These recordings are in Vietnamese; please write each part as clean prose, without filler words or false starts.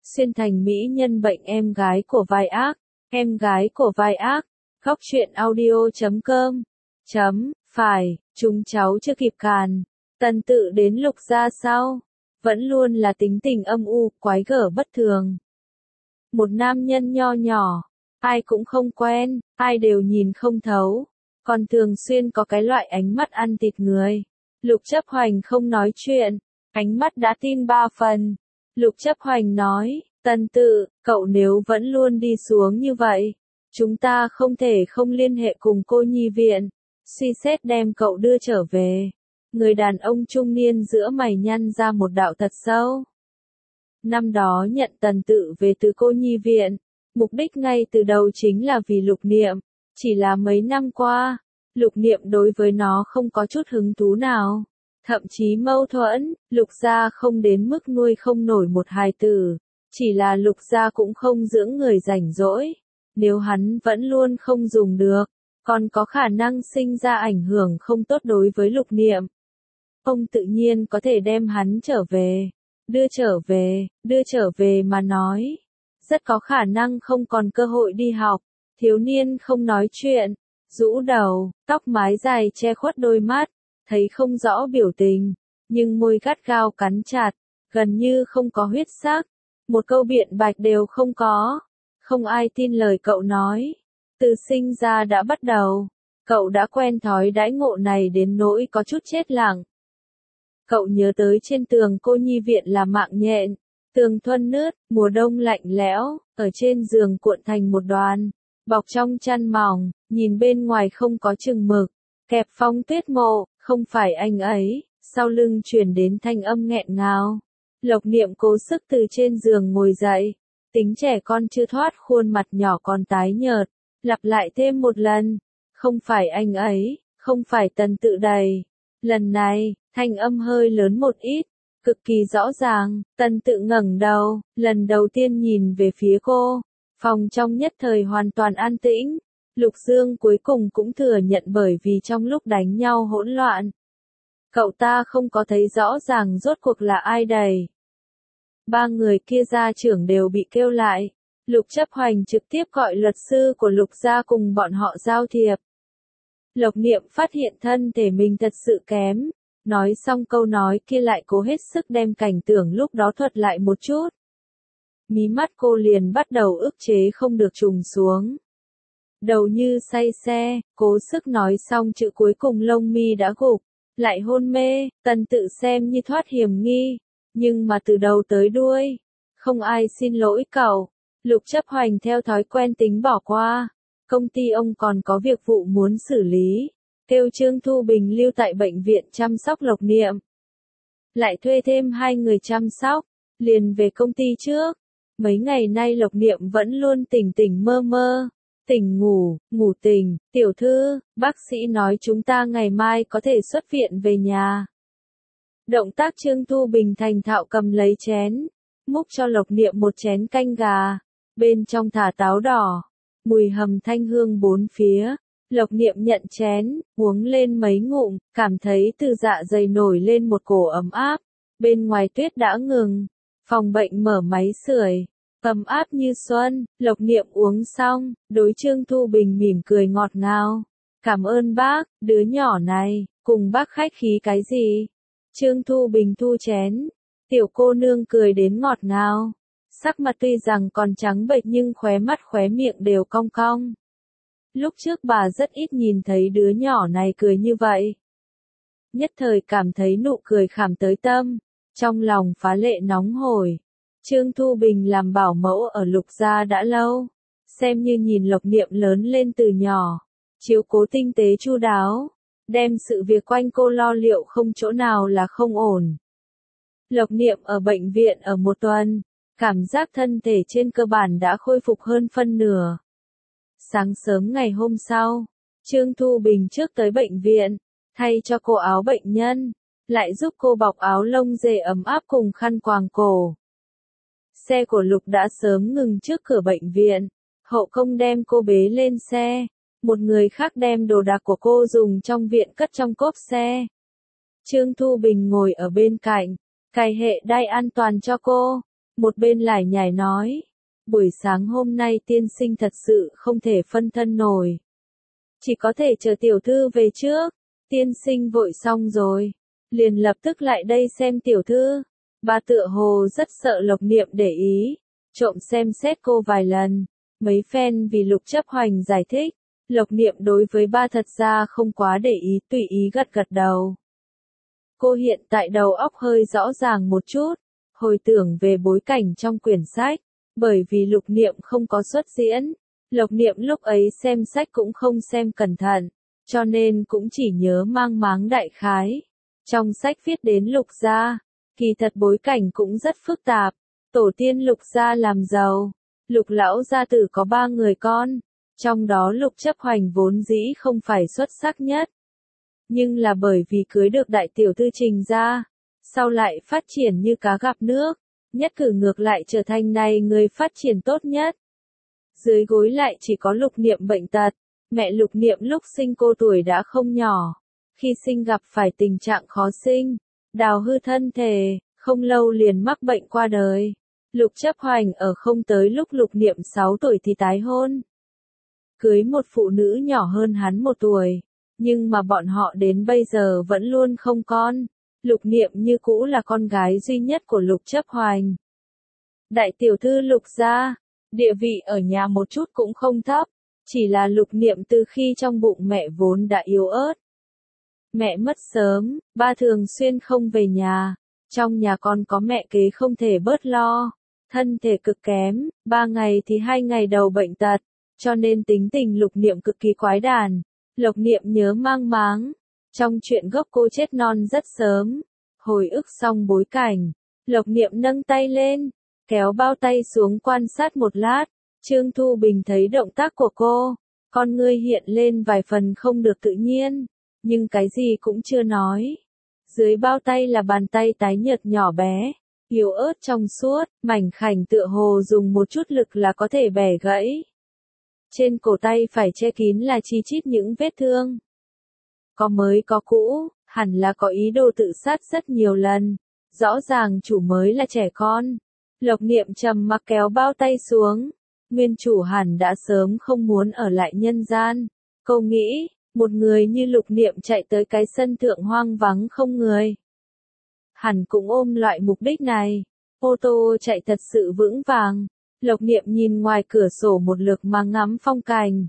xuyên thành mỹ nhân bệnh em gái của vai ác, em gái của vai ác, góc truyện audio.com. Phải, chúng cháu chưa kịp càn. Tần Tự đến Lục gia sau, vẫn luôn là tính tình âm u, quái gở bất thường. Một nam nhân nho nhỏ, ai cũng không quen, ai đều nhìn không thấu, còn thường xuyên có cái loại ánh mắt ăn thịt người. Lục Chấp Hoành không nói chuyện, ánh mắt đã tin 3 phần. Lục Chấp Hoành nói, Tần Tự, cậu nếu vẫn luôn đi xuống như vậy, chúng ta không thể không liên hệ cùng cô nhi viện, suy xét đem cậu đưa trở về. Người đàn ông trung niên giữa mày nhăn ra một đạo thật sâu. Năm đó nhận Tần Tự về từ cô nhi viện, mục đích ngay từ đầu chính là vì Lục Niệm, chỉ là mấy năm qua, Lục Niệm đối với nó không có chút hứng thú nào, thậm chí mâu thuẫn, Lục gia không đến mức nuôi không nổi một hài tử, chỉ là Lục gia cũng không dưỡng người rảnh rỗi, nếu hắn vẫn luôn không dùng được, còn có khả năng sinh ra ảnh hưởng không tốt đối với Lục Niệm. Ông tự nhiên có thể đem hắn trở về, đưa trở về mà nói. Rất có khả năng không còn cơ hội đi học, thiếu niên không nói chuyện, rũ đầu, tóc mái dài che khuất đôi mắt, thấy không rõ biểu tình, nhưng môi gắt gao cắn chặt, gần như không có huyết sắc, một câu biện bạch đều không có. Không ai tin lời cậu nói, từ sinh ra đã bắt đầu, cậu đã quen thói đãi ngộ này đến nỗi có chút chết lặng. Cậu nhớ tới trên tường cô nhi viện là mạng nhện, tường thuần nướt, mùa đông lạnh lẽo, ở trên giường cuộn thành một đoàn, bọc trong chăn mỏng, nhìn bên ngoài không có chừng mực, kẹp Phong Tuyết Mộ, không phải anh ấy, sau lưng truyền đến thanh âm nghẹn ngào. Lộc Niệm cố sức từ trên giường ngồi dậy, tính trẻ con chưa thoát khuôn mặt nhỏ còn tái nhợt, lặp lại thêm một lần, không phải anh ấy, không phải Tần Tự đầy. Lần này, thanh âm hơi lớn một ít, cực kỳ rõ ràng, Tần Tự ngẩng đầu, lần đầu tiên nhìn về phía cô, phòng trong nhất thời hoàn toàn an tĩnh, Lục Dương cuối cùng cũng thừa nhận bởi vì trong lúc đánh nhau hỗn loạn. Cậu ta không có thấy rõ ràng rốt cuộc là ai đầy. 3 người kia gia trưởng đều bị kêu lại, Lục Chấp Hoành trực tiếp gọi luật sư của Lục gia cùng bọn họ giao thiệp. Lộc Niệm phát hiện thân thể mình thật sự kém, nói xong câu nói kia lại cố hết sức đem cảnh tượng lúc đó thuật lại một chút. Mí mắt cô liền bắt đầu ức chế không được trùng xuống. Đầu như say xe, cố sức nói xong chữ cuối cùng lông mi đã gục, lại hôn mê. Tần Tự xem như thoát hiểm nghi, nhưng mà từ đầu tới đuôi, không ai xin lỗi cậu. Lục Chấp Hoành theo thói quen tính bỏ qua. Công ty ông còn có việc vụ muốn xử lý, kêu Trương Thu Bình lưu tại bệnh viện chăm sóc Lộc Niệm. Lại thuê thêm 2 người chăm sóc, liền về công ty trước. Mấy ngày nay Lộc Niệm vẫn luôn tỉnh tỉnh mơ mơ, tỉnh ngủ, ngủ tỉnh. Tiểu thư, bác sĩ nói chúng ta ngày mai có thể xuất viện về nhà. Động tác Trương Thu Bình thành thạo cầm lấy chén, múc cho Lộc Niệm một chén canh gà, bên trong thả táo đỏ. Mùi hầm thanh hương bốn phía, Lộc Niệm nhận chén, uống lên mấy ngụm, cảm thấy từ dạ dày nổi lên một cổ ấm áp. Bên ngoài tuyết đã ngừng, phòng bệnh mở máy sưởi, ấm áp như xuân. Lộc Niệm uống xong, đối Trương Thu Bình mỉm cười ngọt ngào. Cảm ơn bác, đứa nhỏ này, cùng bác khách khí cái gì? Trương Thu Bình thu chén, tiểu cô nương cười đến ngọt ngào. Sắc mặt tuy rằng còn trắng bệch nhưng khóe mắt khóe miệng đều cong cong. Lúc trước bà rất ít nhìn thấy đứa nhỏ này cười như vậy. Nhất thời cảm thấy nụ cười khảm tới tâm, trong lòng phá lệ nóng hổi. Trương Thu Bình làm bảo mẫu ở Lục gia đã lâu, xem như nhìn Lộc Niệm lớn lên từ nhỏ, chiếu cố tinh tế chu đáo, đem sự việc quanh cô lo liệu không chỗ nào là không ổn. Lộc Niệm ở bệnh viện ở 1 tuần. Cảm giác thân thể trên cơ bản đã khôi phục hơn phân nửa. Sáng sớm ngày hôm sau, Trương Thu Bình trước tới bệnh viện, thay cho cô áo bệnh nhân, lại giúp cô bọc áo lông dê ấm áp cùng khăn quàng cổ. Xe của Lục đã sớm ngừng trước cửa bệnh viện, hậu công đem cô bế lên xe, một người khác đem đồ đạc của cô dùng trong viện cất trong cốp xe. Trương Thu Bình ngồi ở bên cạnh, cài hệ đai an toàn cho cô. Một bên lải nhải nói, buổi sáng hôm nay tiên sinh thật sự không thể phân thân nổi. Chỉ có thể chờ tiểu thư về trước. Tiên sinh vội xong rồi, liền lập tức lại đây xem tiểu thư. Bà tựa hồ rất sợ Lộc Niệm để ý, trộm xem xét cô vài lần. Mấy phen vì Lục Chấp Hoành giải thích, Lộc Niệm đối với ba thật ra không quá để ý, tùy ý gật gật đầu. Cô hiện tại đầu óc hơi rõ ràng một chút, hồi tưởng về bối cảnh trong quyển sách, bởi vì Lục Niệm không có xuất diễn, Lộc Niệm lúc ấy xem sách cũng không xem cẩn thận, cho nên cũng chỉ nhớ mang máng đại khái. Trong sách viết đến Lục gia, kỳ thật bối cảnh cũng rất phức tạp, tổ tiên Lục gia làm giàu, Lục lão gia tử có 3 người con, trong đó Lục Chấp Hoành vốn dĩ không phải xuất sắc nhất. Nhưng là bởi vì cưới được đại tiểu thư Trình gia, sau lại phát triển như cá gặp nước, nhất cử ngược lại trở thành này người phát triển tốt nhất. Dưới gối lại chỉ có Lục Niệm bệnh tật, mẹ Lục Niệm lúc sinh cô tuổi đã không nhỏ, khi sinh gặp phải tình trạng khó sinh, đào hư thân thể, không lâu liền mắc bệnh qua đời. Lục Chấp Hoành ở không tới lúc Lục Niệm 6 tuổi thì tái hôn. Cưới một phụ nữ nhỏ hơn hắn 1 tuổi, nhưng mà bọn họ đến bây giờ vẫn luôn không con. Lục Niệm như cũ là con gái duy nhất của Lục Chấp Hoành. Đại tiểu thư Lục gia, địa vị ở nhà một chút cũng không thấp, chỉ là Lục Niệm từ khi trong bụng mẹ vốn đã yếu ớt. Mẹ mất sớm, ba thường xuyên không về nhà, trong nhà còn có mẹ kế không thể bớt lo, thân thể cực kém, 3 ngày thì 2 ngày đầu bệnh tật, cho nên tính tình Lục Niệm cực kỳ quái đản. Lộc Niệm nhớ mang máng, trong chuyện gốc cô chết non rất sớm, hồi ức xong bối cảnh, Lộc Niệm nâng tay lên, kéo bao tay xuống quan sát một lát, Trương Thu Bình thấy động tác của cô, con ngươi hiện lên vài phần không được tự nhiên, nhưng cái gì cũng chưa nói. Dưới bao tay là bàn tay tái nhợt nhỏ bé, yếu ớt trong suốt, mảnh khảnh tựa hồ dùng một chút lực là có thể bẻ gãy. Trên cổ tay phải che kín là chi chít những vết thương. Có mới có cũ, hẳn là có ý đồ tự sát rất nhiều lần. Rõ ràng chủ mới là trẻ con. Lộc Niệm trầm mặc kéo bao tay xuống. Nguyên chủ hẳn đã sớm không muốn ở lại nhân gian. Cô nghĩ, một người như Lục Niệm chạy tới cái sân thượng hoang vắng không người. Hẳn cũng ôm loại mục đích này. Ô tô chạy thật sự vững vàng. Lộc Niệm nhìn ngoài cửa sổ một lượt mà ngắm phong cảnh.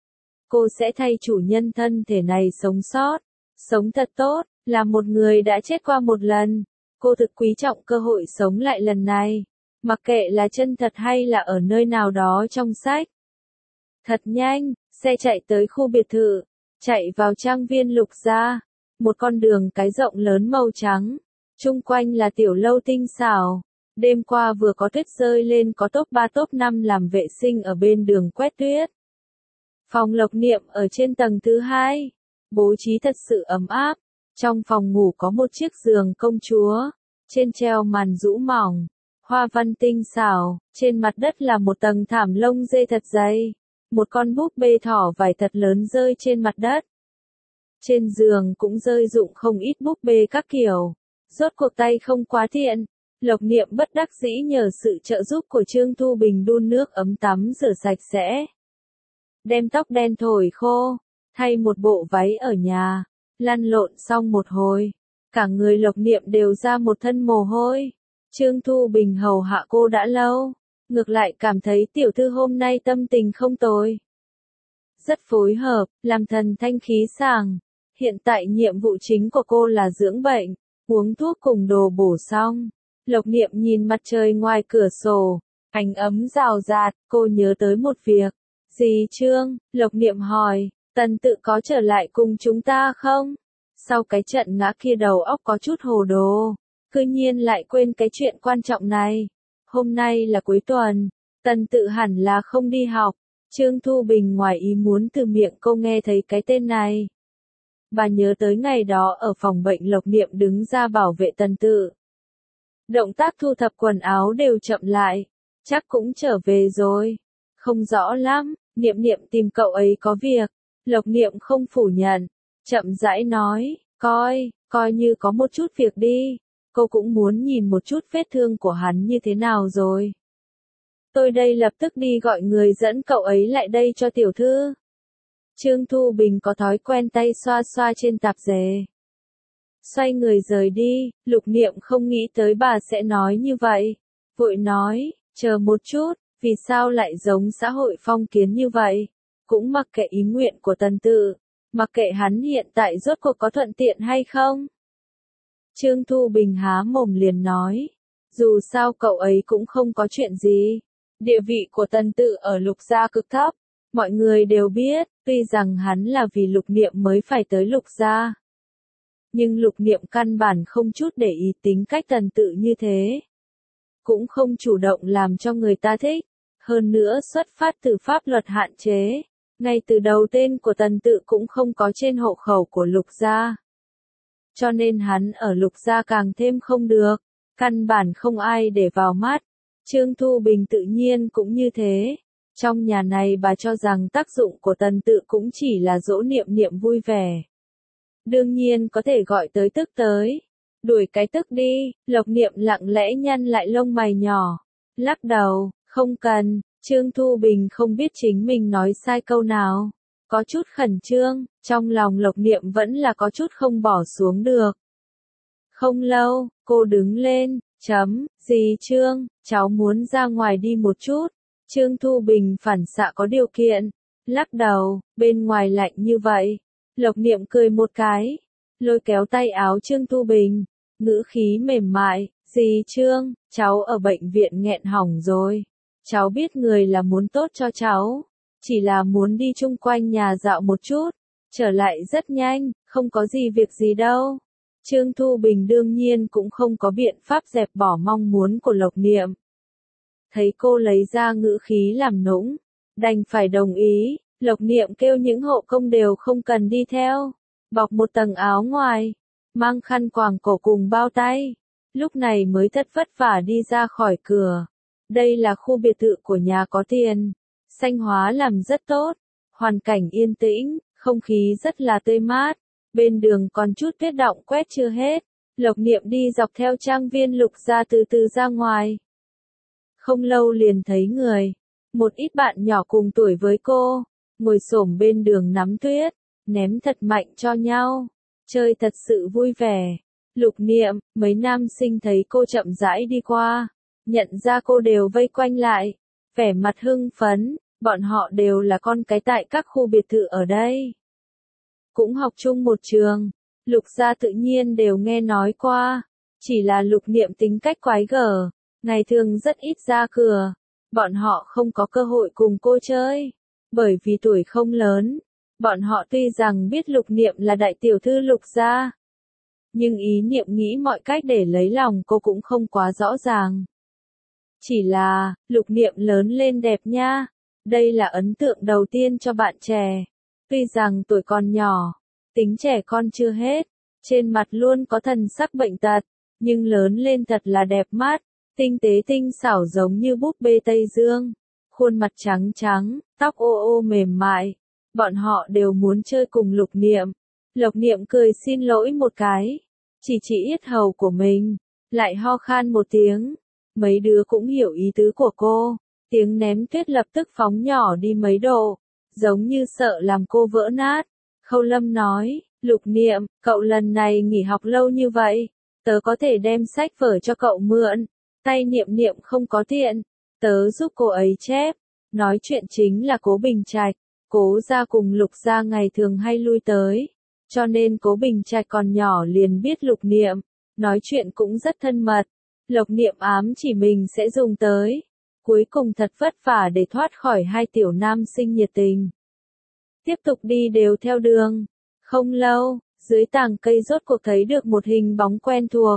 Cô sẽ thay chủ nhân thân thể này sống sót, sống thật tốt, là một người đã chết qua một lần. Cô thực quý trọng cơ hội sống lại lần này, mặc kệ là chân thật hay là ở nơi nào đó trong sách. Thật nhanh, xe chạy tới khu biệt thự, chạy vào trang viên Lục gia, một con đường cái rộng lớn màu trắng, chung quanh là tiểu lâu tinh xảo. Đêm qua vừa có tuyết rơi lên có top 3 top 5 làm vệ sinh ở bên đường quét tuyết. Phòng Lộc Niệm ở trên tầng thứ 2, bố trí thật sự ấm áp. Trong phòng ngủ có một chiếc giường công chúa, trên treo màn rũ mỏng, hoa văn tinh xảo, trên mặt đất là một tầng thảm lông dê thật dày. Một con búp bê thỏ vải thật lớn rơi trên mặt đất. Trên giường cũng rơi rụng không ít búp bê các kiểu. Rốt cuộc tay không quá thiện. Lộc Niệm bất đắc dĩ nhờ sự trợ giúp của Trương Thu Bình đun nước ấm tắm rửa sạch sẽ. Đem tóc đen thổi khô, thay một bộ váy ở nhà, lăn lộn xong một hồi. Cả người Lộc Niệm đều ra một thân mồ hôi. Trương Thu Bình hầu hạ cô đã lâu, ngược lại cảm thấy tiểu thư hôm nay tâm tình không tồi. Rất phối hợp, làm thần thanh khí sảng. Hiện tại nhiệm vụ chính của cô là dưỡng bệnh, uống thuốc cùng đồ bổ xong. Lộc Niệm nhìn mặt trời ngoài cửa sổ, ánh ấm rào rạt, cô nhớ tới một việc. Dì Trương, Lộc Niệm hỏi, Tần Tự có trở lại cùng chúng ta không? Sau cái trận ngã kia đầu óc có chút hồ đồ, cư nhiên lại quên cái chuyện quan trọng này. Hôm nay là cuối tuần, Tần Tự hẳn là không đi học. Trương Thu Bình ngoài ý muốn từ miệng cô nghe thấy cái tên này. Bà nhớ tới ngày đó ở phòng bệnh Lộc Niệm đứng ra bảo vệ Tần Tự. Động tác thu thập quần áo đều chậm lại, chắc cũng trở về rồi. Không rõ lắm, Niệm Niệm tìm cậu ấy có việc. Lộc Niệm không phủ nhận, chậm rãi nói, coi như có một chút việc đi. cô cũng muốn nhìn một chút vết thương của hắn như thế nào rồi. Tôi đây lập tức đi gọi người dẫn cậu ấy lại đây cho tiểu thư. Trương Thu Bình có thói quen tay xoa xoa trên tạp dề. Xoay người rời đi, Lục Niệm không nghĩ tới bà sẽ nói như vậy. Vội nói, chờ một chút, vì sao lại giống xã hội phong kiến như vậy? Cũng mặc kệ ý nguyện của Tần Tự, mặc kệ hắn hiện tại rốt cuộc có thuận tiện hay không. Trương Thu Bình há mồm liền nói, dù sao cậu ấy cũng không có chuyện gì. Địa vị của Tần Tự ở Lục gia cực thấp, mọi người đều biết, tuy rằng hắn là vì Lục Niệm mới phải tới Lục gia. Nhưng Lục Niệm căn bản không chút để ý tính cách Tần Tự như thế. Cũng không chủ động làm cho người ta thích. Hơn nữa xuất phát từ pháp luật hạn chế. Ngay từ đầu tên của Tần Tự cũng không có trên hộ khẩu của Lục gia. Cho nên hắn ở Lục gia càng thêm không được. Căn bản không ai để vào mắt. Trương Thu Bình tự nhiên cũng như thế. Trong nhà này bà cho rằng tác dụng của Tần Tự cũng chỉ là dỗ Niệm Niệm vui vẻ. Đương nhiên có thể gọi tới tức tới. Đuổi cái tức đi, Lộc Niệm lặng lẽ nhăn lại lông mày nhỏ. Lắc đầu, không cần, Trương Thu Bình không biết chính mình nói sai câu nào. Có chút khẩn trương, trong lòng Lộc Niệm vẫn là có chút không bỏ xuống được. Không lâu, cô đứng lên, dì Trương, cháu muốn ra ngoài đi một chút. Trương Thu Bình phản xạ có điều kiện. Lắc đầu, bên ngoài lạnh như vậy. Lộc Niệm cười một cái, lôi kéo tay áo Trương Thu Bình, ngữ khí mềm mại, dì Trương, cháu ở bệnh viện nghẹn hỏng rồi. Cháu biết người là muốn tốt cho cháu, chỉ là muốn đi chung quanh nhà dạo một chút, trở lại rất nhanh, không có gì việc gì đâu. Trương Thu Bình đương nhiên cũng không có biện pháp dẹp bỏ mong muốn của Lộc Niệm. Thấy cô lấy ra ngữ khí làm nũng, đành phải đồng ý. Lộc Niệm kêu những hộ công đều không cần đi theo, bọc một tầng áo ngoài, mang khăn quàng cổ cùng bao tay, lúc này mới thật vất vả đi ra khỏi cửa. Đây là khu biệt thự của nhà có tiền, xanh hóa làm rất tốt, hoàn cảnh yên tĩnh, không khí rất là tươi mát, bên đường còn chút tuyết đọng quét chưa hết. Lộc Niệm đi dọc theo trang viên Lục gia từ từ ra ngoài. Không lâu liền thấy người, một ít bạn nhỏ cùng tuổi với cô. Ngồi xổm bên đường nắm tuyết, ném thật mạnh cho nhau, chơi thật sự vui vẻ. Lục Niệm, mấy nam sinh thấy cô chậm rãi đi qua, nhận ra cô đều vây quanh lại, vẻ mặt hưng phấn, bọn họ đều là con cái tại các khu biệt thự ở đây. Cũng học chung một trường, Lục gia tự nhiên đều nghe nói qua, chỉ là Lục Niệm tính cách quái gở, ngày thường rất ít ra cửa, bọn họ không có cơ hội cùng cô chơi. Bởi vì tuổi không lớn, bọn họ tuy rằng biết Lục Niệm là đại tiểu thư Lục gia, nhưng ý niệm nghĩ mọi cách để lấy lòng cô cũng không quá rõ ràng. Chỉ là, Lục Niệm lớn lên đẹp nha, đây là ấn tượng đầu tiên cho bạn trẻ. Tuy rằng tuổi còn nhỏ, tính trẻ con chưa hết, trên mặt luôn có thần sắc bệnh tật, nhưng lớn lên thật là đẹp mắt, tinh tế tinh xảo giống như búp bê Tây Dương. Khuôn mặt trắng trắng, tóc ô ô mềm mại, bọn họ đều muốn chơi cùng Lục Niệm. Lộc Niệm cười xin lỗi một cái, chỉ yết hầu của mình, lại ho khan một tiếng. Mấy đứa cũng hiểu ý tứ của cô, tiếng ném tuyết lập tức phóng nhỏ đi mấy độ, giống như sợ làm cô vỡ nát. Khâu Lâm nói, Lục Niệm, cậu lần này nghỉ học lâu như vậy, tớ có thể đem sách vở cho cậu mượn, tay Niệm Niệm không có tiện. Tớ giúp cô ấy chép, nói chuyện chính là Cố Bình Trạch, Cố gia cùng Lục gia ngày thường hay lui tới, cho nên Cố Bình Trạch còn nhỏ liền biết Lục Niệm, nói chuyện cũng rất thân mật. Lộc Niệm ám chỉ mình sẽ dùng tới, cuối cùng thật vất vả để thoát khỏi hai tiểu nam sinh nhiệt tình. Tiếp tục đi đều theo đường, không lâu, dưới tàng cây rốt cuộc thấy được một hình bóng quen thuộc.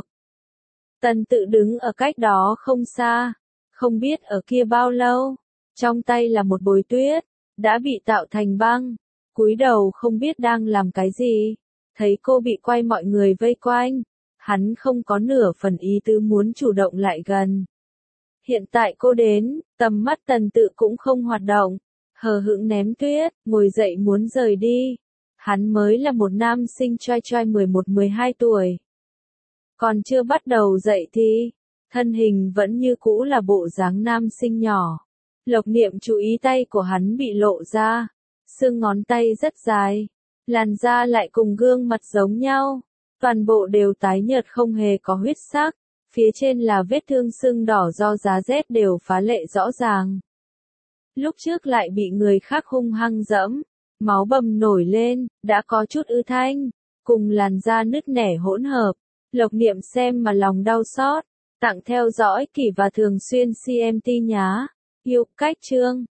Tần Tự đứng ở cách đó không xa. Không biết ở kia bao lâu, trong tay là một bồi tuyết, đã bị tạo thành băng, cúi đầu không biết đang làm cái gì, thấy cô bị quay mọi người vây quanh, hắn không có nửa phần ý tứ muốn chủ động lại gần. Hiện tại cô đến, tầm mắt Tần Tự cũng không hoạt động, hờ hững ném tuyết, ngồi dậy muốn rời đi. Hắn mới là một nam sinh trai trai 11-12 tuổi. Còn chưa bắt đầu dậy thì, thân hình vẫn như cũ là bộ dáng nam sinh nhỏ. Lộc Niệm chú ý tay của hắn bị lộ ra, xương ngón tay rất dài, làn da lại cùng gương mặt giống nhau, toàn bộ đều tái nhợt không hề có huyết sắc, phía trên là vết thương sưng đỏ do giá rét đều phá lệ rõ ràng. Lúc trước lại bị người khác hung hăng dẫm, máu bầm nổi lên, đã có chút ư thanh, cùng làn da nứt nẻ hỗn hợp. Lộc Niệm xem mà lòng đau xót, tặng theo dõi kỳ và thường xuyên CMT nhá. Yêu cách chương